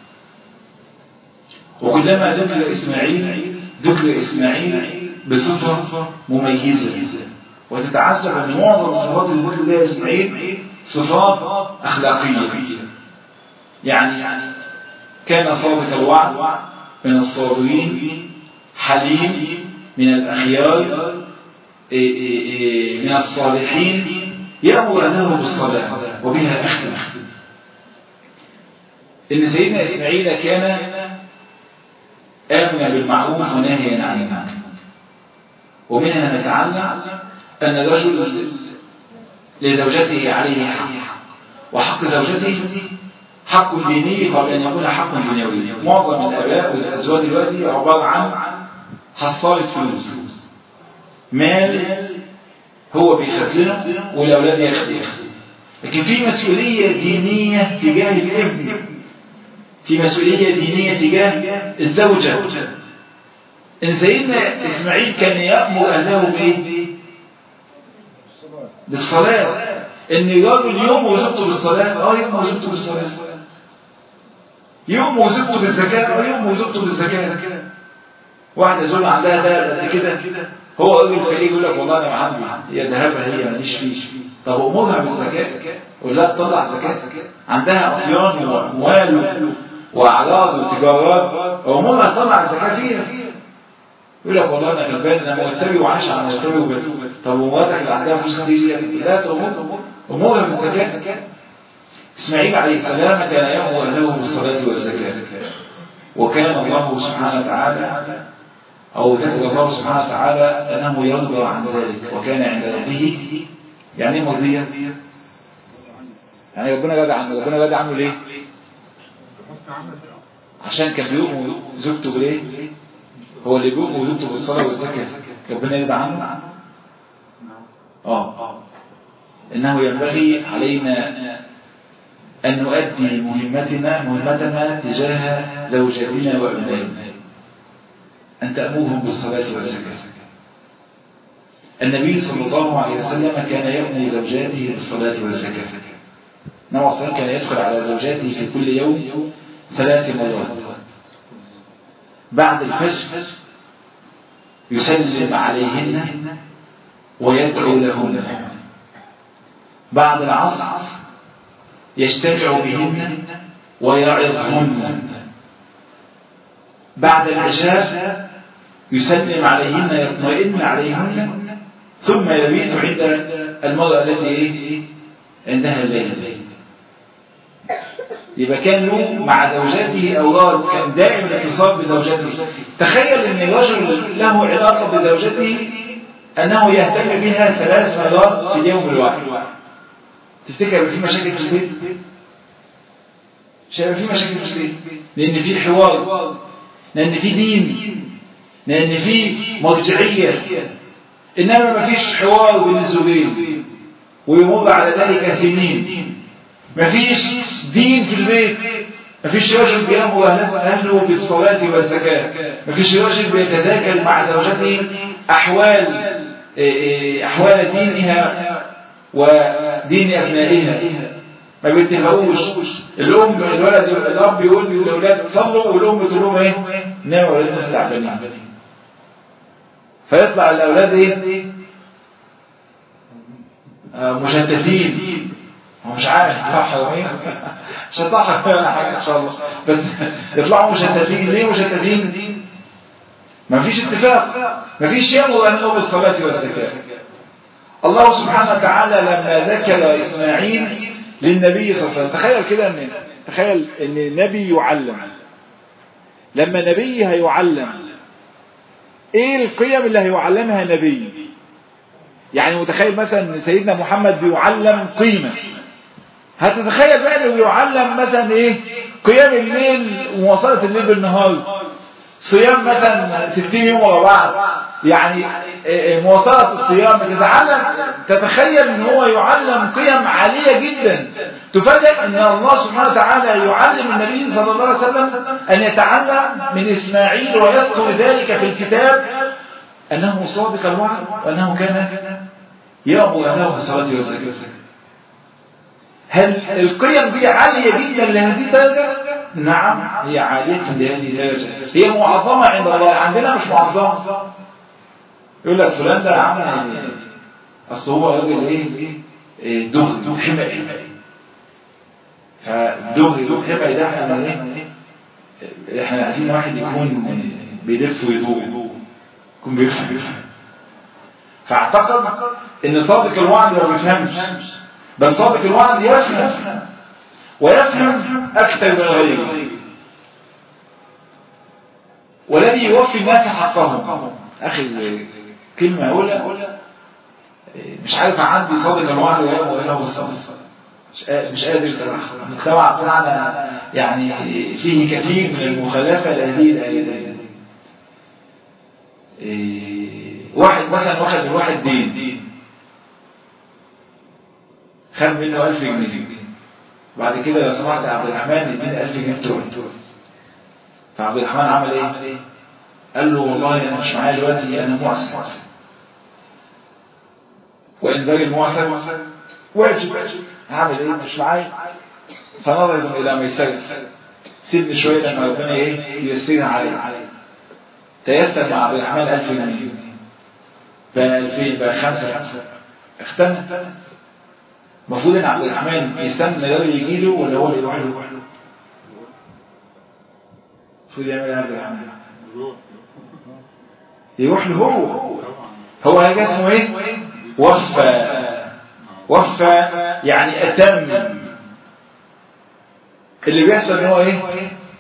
وكلما ذكر إسماعيل ذكر إسماعيل بصفة مميزة، وتتعجب أن معظم صفات الذكر لها إسماعيل صفات أخلاقية. يعني كان صادق الوعد من الصابرين، حليم من الأخيار، من الصالحين، يأمر أهله بالصلاة وبها أختم. إن سيدنا إسماعيل كان آمنا بالمعروف وناهيا عن المنكر. ومنها نتعلم أن الرجل لزوجته عليه حق، وحق زوجته حق ديني قبل أن يكون حق دنيوي. معظم الآباء والأزواج دلوقتي عبارة عن حصالة فلوس، مال هو بيخزنه والأولاد ياخدوه، لكن في مسؤولية دينية تجاه الابن، في مسؤولية دينية تجاه الزوجة. إن سيدنا إسماعيل كان يأمر أهله بإيه؟ بالصلاة. إن الرجل يأمر زوجته بالصلاة، آه يأمر زوجته بالصلاة، يأمر زوجته بالزكاة، آه يأمر زوجته بالزكاة. واحدة زوجة عندها ده قد كده، هو راجل فقير يقول لك والله أنا ما عندي، هي ذهبها هي ماليش فيه، طب أمرها بالزكاة، يقول لها تطلع زكاة، عندها أطيان وأموال وأعراض وتجارات، أمرها تطلع الزكاة فيها. يقول لك والله انا غلبان، انا مرتبي وعايش على مرتبي وبس. طب ومراتك اللي عندها فلوس كتير لا تأمر امورها بالزكاة. اسماعيل عليه السلام كان يأمر اهله بالصلاة والزكاة، وكان الله سبحانه وتعالى او ذكر الله سبحانه وتعالى انه يرضى عن ذلك، وكان عند ربه. يعني ايه مرضية؟ يعني ربنا راضي عنه. ربنا راضي عنه ليه؟ عشان كان بيؤمر زوجته بالايه؟ هو اللي بيؤمر زوجته بالصلاة والزكاة، ربنا يرضى عنه. اه انه ينبغي علينا ان نؤدي مهمتنا مهمتنا تجاه زوجاتنا وابنائنا، ان تأمرهم بالصلاة والزكاة. النبي صلى الله عليه وسلم كان يأمر زوجاته بالصلاة والزكاة. النبي صلى الله عليه وسلم كان يدخل على زوجاته في كل يوم ثلاث مرات. بعد الفجر يسلم عليهن ويدعو لهن، بعد العصر يجتمع بهن ويعظهن، بعد العشاء يسلم عليهن يطمئن عليهن، ثم يبيت عند المرأة التي عندها الليل. يبقى كان له مع زوجاته أوراد، كان دائم الاتصال بزوجته. تخيل ان الرجل له علاقة بزوجته أنه يهتم بها ثلاث مرات في اليوم الواحد. تفتكر في مشاكل في البيت؟ مش هيبقى في مشاكل في البيت، لأن في حوار، لأن في دين، لأن في مرجعية. إنما ما فيش حوار بين الزوجين ويمر على ذلك سنين، ما فيش دين في البيت، مفيش راجل بيأمر أهله بالصلاة والزكاة، مفيش راجل بيتذاكر مع زوجته أحوال أحوال دينها ودين أبنائها، ما بيتفقوش. الأم الولد الأب يقول للأولاد صلوا والأم تقول لهم إيه؟ ناموا ولادنا تعبانين. فيطلع الأولاد إيه؟ مشتتين. هو مش عارف صح ولا ايه؟ مش هيطلع ولا حاجه ان شاء الله، بس يطلعوا مشتتين. ليه مشتتين؟ مفيش اتفاق، مفيش يأمر أهله بالصلاة والزكاة. الله سبحانه وتعالى لما ذكر إسماعيل للنبي صلى الله عليه وسلم، تخيل كده ان تخيل ان النبي يعلم، لما نبي هيعلم ايه القيم اللي هيعلمها نبي؟ يعني متخيل مثلا ان سيدنا محمد بيعلم قيمة، هتتخيل بقى انه بيعلم مثلا ايه؟ قيام الليل ومواصلة الليل بالنهار، صيام مثلا ستين يوم ورا بعض، يعني مواصلة الصيام. تتعلم تتخيل ان هو يعلم قيم عالية جدا. تفاجئ ان الله سبحانه وتعالى يعلم النبي صلى الله عليه وسلم ان يتعلم من اسماعيل ويذكر ذلك في الكتاب انه صادق الوعد وانه كان يأمر أهله بالصلاة والزكاة. هل القيم دي عالية جدا لهذه الدرجة؟ نعم هي عالية لهذه الدرجة، هي معظمة عند الله. عندنا مش معظمة. يقول لك فلان ده عمل اصل هو راجل ايه؟ دغري حمقي. فالدغري والحمقي ده احنا ايه؟ احنا عايزين واحد يكون بيلف ويدور، يكون بيفهم بيفهم فاعتقد ان صادق الوعد ما بيفهمش، بل صادق الوعد يفهم ويفهم اكثر من غيره، والذي يوفي الناس حقهم. اخي كلمه اقولها مش عارف اعدي صادق الوعد ويأمر أهله بالصلاة، مش قادر صراحه. المجتمع بتاعنا يعني فيه كثير من المخالفه لهذه الايات. واحد مثلا واخد من واحد دين، خد منه ألف جنيه، بعد كده لو سمحت يا عبد الرحمن اديني ألف جنيه بتوعي. فعبد الرحمن عمل ايه؟ قال له والله انا مش معايا دلوقتي، انا معسر، وانزال المعسر واجب، هعمل ايه؟ مش معايا. فنظر الى ميسره، سيبني شويه لما ربنا ايه ييسرها علي. تيسر مع عبد الرحمن ألف جنيه، بقى ألفين، بقى خمسة، اختنى. المفروض ان عبد الرحمن يستنى الراجل يجي له ولا هو اللي يروح له؟ المفروض يعمل ايه عبد الرحمن؟ يروح له هو. هو هيجي اسمه ايه؟ وفى. وفى يعني اتم. اللي بيحصل ان هو ايه؟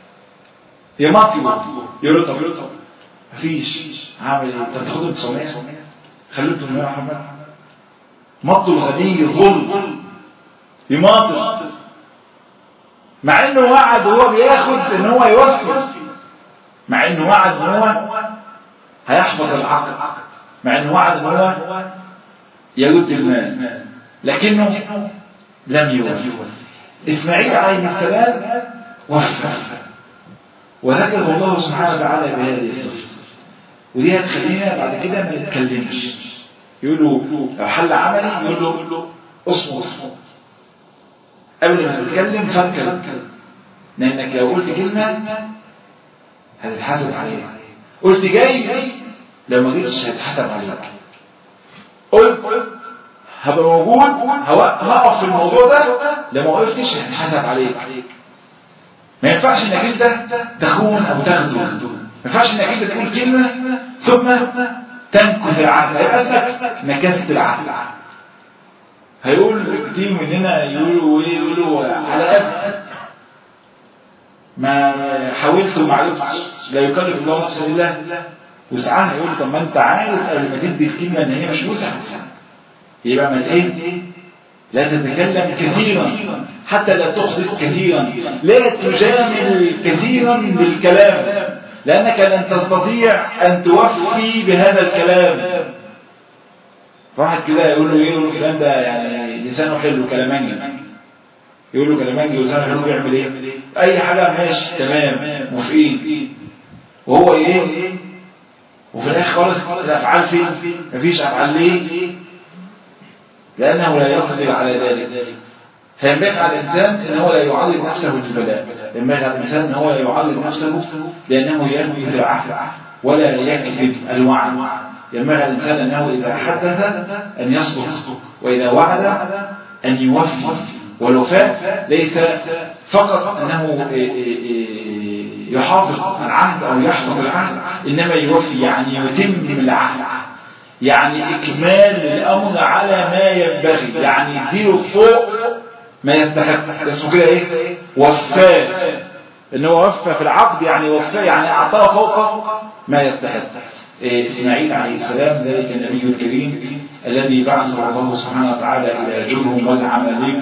يمطل يرطب مفيش. عامل ايه؟ انت بتاخدهم تسعمية خلوه تمنمية يا محمد. مطل الغني ظلم، يماطل، مع انه وعد وهو بياخد ان هو يوفي، مع انه وعد ان هو هيحفظ العقد، مع انه وعد ان هو يرد المال، لكنه لم يوفي. اسماعيل عليه السلام وفى، وذكر الله سبحانه وتعالى بهذه الصفة. ودي هتخلينا بعد كده ما نتكلمش. يقولوا لو حل عملي يقول له اصمت قبل ما تتكلم فكر، لانك لو قلت كلمة هتتحاسب عليها. قلت جاي، لو ما جيتش هتتحاسب عليك. قلت هبقى موجود، هقف في الموضوع ده، لو ما وقفتش هتتحاسب عليك. ما ينفعش انك انت تخون او تخدم، ما ينفعش انك انت تقول كلمة ثم تنكث العهد، هيبقى اسمك نكثت العهد. هيقول كتير مننا يقولوا يقولوا على قد ما حاولت وما عرفتش، لا يكلف الله نفسا الا وسعها. يقول طب ما انت عارف قبل ما تدي الكلمه ان هي مش وسع، يبقى ما ايه؟ لا تتكلم كثيرا حتى لا تخطئ كثيرا، لا تجامل كثيرا بالكلام، لأنك لن تستطيع أن توفي بهذا الكلام. واحد كده يقول له ايه؟ يقول له فلان ده يعني لسانه حلو كلامانجي، يقول له كلمان جوزها كانوا بيعمل ايه؟ اي حاجه ماشي تمام موافقين، وهو ايه؟ وفي الاخر خالص الافعال فين؟ مفيش افعال. ليه؟ لانه لا يقدر على ذلك. فينبغي على الانسان ان هو لا يعرض نفسه للبلاء، ينبغي على الانسان ان هو لا يعرض نفسه لانه ينبذ العهد ولا يكذب الوعد. ينبغي على الانسان انه اذا حدث ان يصدق، واذا وعد ان يوفي. والوفاء ليس فقط انه يحافظ العهد او يحفظ العهد، انما يوفي يعني يتم العهد، يعني اكمال الامر على ما ينبغي، يعني يديله فوق ما يستحق. اسمه كده ايه؟ وفاه. ان هو وفى في العقد يعني وفاه، يعني اعطاه فوق ما يستحق. إيه اسماعيل عليه السلام ذلك النبي الكريم الذي بعثه الله سبحانه وتعالى الى جرهم والعماليق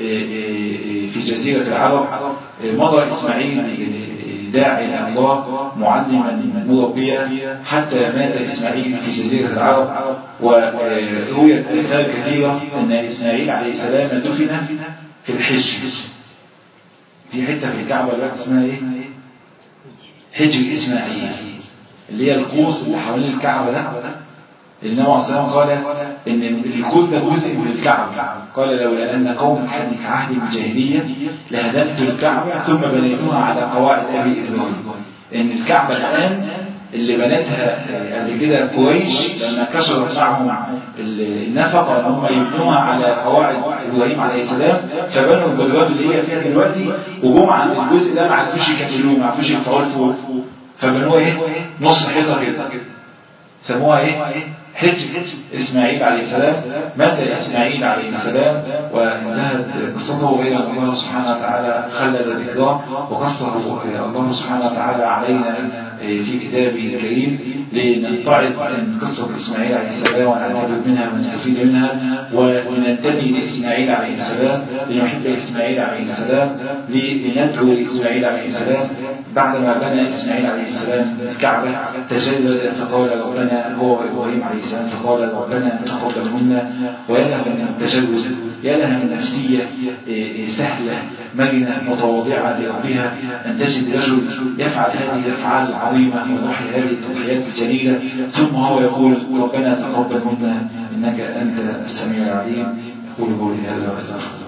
في جزيره العرب. مضى اسماعيل داعي الى الله معلما مربيا حتى مات اسماعيل في جزيره العرب. ورويت آثار كثيره ان اسماعيل عليه السلام دفن في الحج، في حته في الكعبه دلوقتي اسمها ايه؟ حجر اسماعيل، اللي هي القوس اللي حوالين الكعبه ده. النبي عليه الصلاه والسلام قال ان القوس ده جزء من الكعبه، قال لولا ان قوم حدث عهد الجاهليه لهدمت الكعبه ثم بنيتها على قواعد ابي ابراهيم. ان الكعبه الان اللي بنتها قبل كده قريش لما كسرت معهم النفقه ان هم يبنوها على قواعد ابراهيم عليه السلام، فبنوا البدوات اللي هي فيها دلوقتي، وجم عند الجزء ده ما عرفوش يكملوه، ما عرفوش يفتحوا فوق، فبنوها ايه؟ نص حيطه كده، سموها ايه؟ حج اسماعيل عليه السلام. مات اسماعيل عليه السلام وانتهت قصته الى ان الله سبحانه وتعالى خلد ذكراه وقصه الله سبحانه وتعالى علينا في كتابه الكريم لنتعظ من قصه اسماعيل عليه السلام ونعتبر منها ونستفيد منها وننتمي لاسماعيل عليه السلام، لنحب اسماعيل عليه السلام، لندعو لاسماعيل عليه السلام. بعدما بنى اسماعيل عليه السلام الكعبه تجلد فقال ربنا هو ابراهيم عليه السلام فقال ربنا تقبل منا. ويا لها من التجلد، يا لها من نفسيه سهله مرنه متواضعه لربها ان تجد رجل يفعل هذه الافعال العظيمه ويضحي هذه التضحيات الجليله ثم هو يقول ربنا تقبل منا انك انت السميع العليم. اقول قولي هذا واستغفر